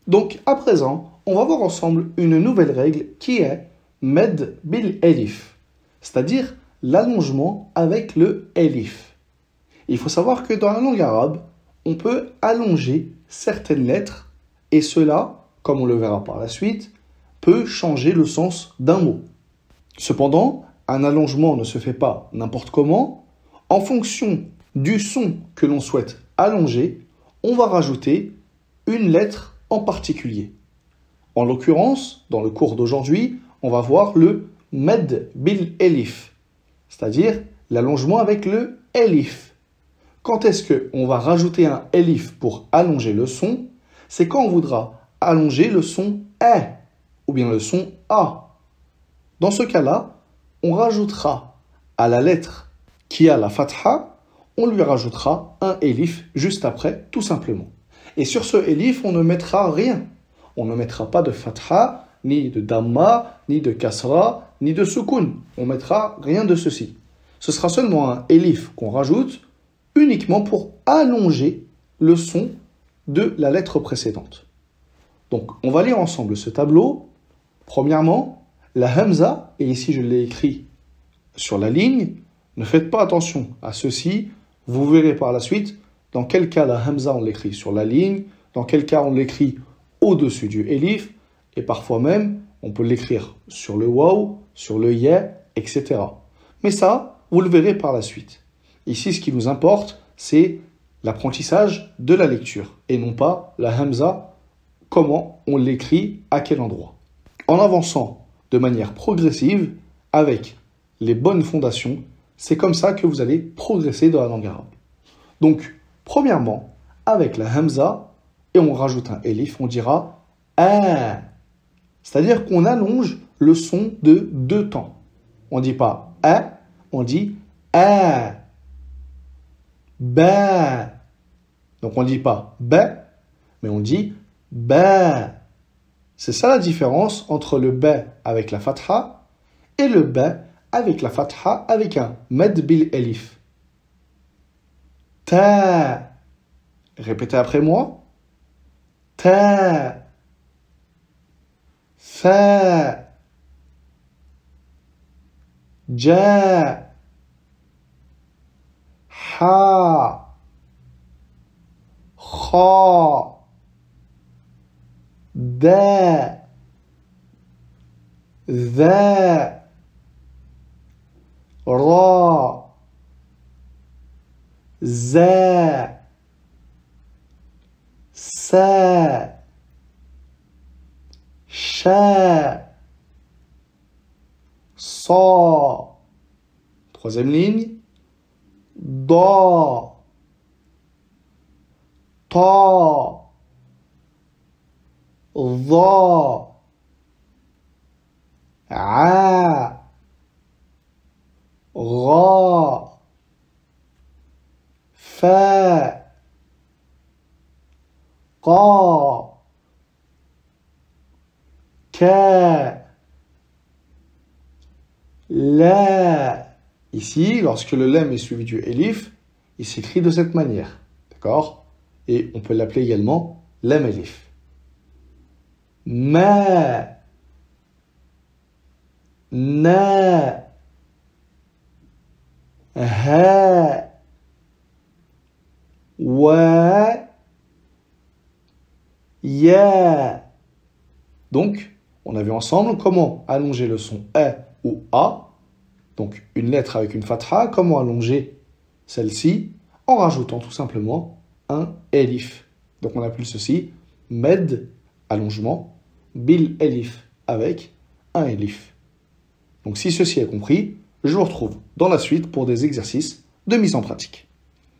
Donc, à présent, on va voir ensemble une nouvelle règle qui est med bil elif, c'est-à-dire l'allongement avec le elif. Il faut savoir que dans la langue arabe, on peut allonger certaines lettres et cela, comme on le verra par la suite, peut changer le sens d'un mot. Cependant, un allongement ne se fait pas n'importe comment. En fonction du son que l'on souhaite allonger, on va rajouter une lettre en particulier. En l'occurrence, dans le cours d'aujourd'hui, on va voir le med bil elif, c'est-à-dire l'allongement avec le elif. Quand est-ce qu'on va rajouter un elif pour allonger le son? C'est quand on voudra allonger le son E ou bien le son A. Dans ce cas-là, on rajoutera à la lettre qui a la fatha, on lui rajoutera un elif juste après, tout simplement. Et sur ce elif, on ne mettra rien. On ne mettra pas de fatha, ni de damma, ni de kasra, ni de sukun. On ne mettra rien de ceci. Ce sera seulement un elif qu'on rajoute uniquement pour allonger le son de la lettre précédente. Donc, on va lire ensemble ce tableau. Premièrement, la hamza, et ici je l'ai écrit sur la ligne, ne faites pas attention à ceci, vous verrez par la suite dans quel cas la hamza on l'écrit sur la ligne, dans quel cas on l'écrit au-dessus du elif, et parfois même on peut l'écrire sur le waw, sur le ya, etc. Mais ça, vous le verrez par la suite. Ici, ce qui nous importe, c'est l'apprentissage de la lecture, et non pas la hamza, comment on l'écrit, à quel endroit. En avançant de manière progressive, avec les bonnes fondations, c'est comme ça que vous allez progresser dans la langue arabe. Donc, premièrement, avec la hamza, et on rajoute un elif, on dira « a ». C'est-à-dire qu'on allonge le son de deux temps. On ne dit pas « a », on dit « a ». Ba. Donc on ne dit pas ba, mais on dit ba. C'est ça la différence entre le ba avec la fatha et le ba avec la fatha avec un med bil elif. Ta. Répétez après moi. Ta. Fa. Ja. Ha, kha, da, za, ra, za, sa, sha, sa. Troisième ligne. Da, ta, dha, a, gha, fa, qa, ka, la. Ici, lorsque le lem est suivi du elif, il s'écrit de cette manière. D'accord? Et on peut l'appeler également lem elif. Ma, na, ha, wa, ya. Donc, on a vu ensemble comment allonger le son E ou A. Donc, une lettre avec une fatha, comment allonger celle-ci en rajoutant tout simplement un elif. Donc, on appelle ceci med, allongement, bil elif, avec un elif. Donc, si ceci est compris, je vous retrouve dans la suite pour des exercices de mise en pratique.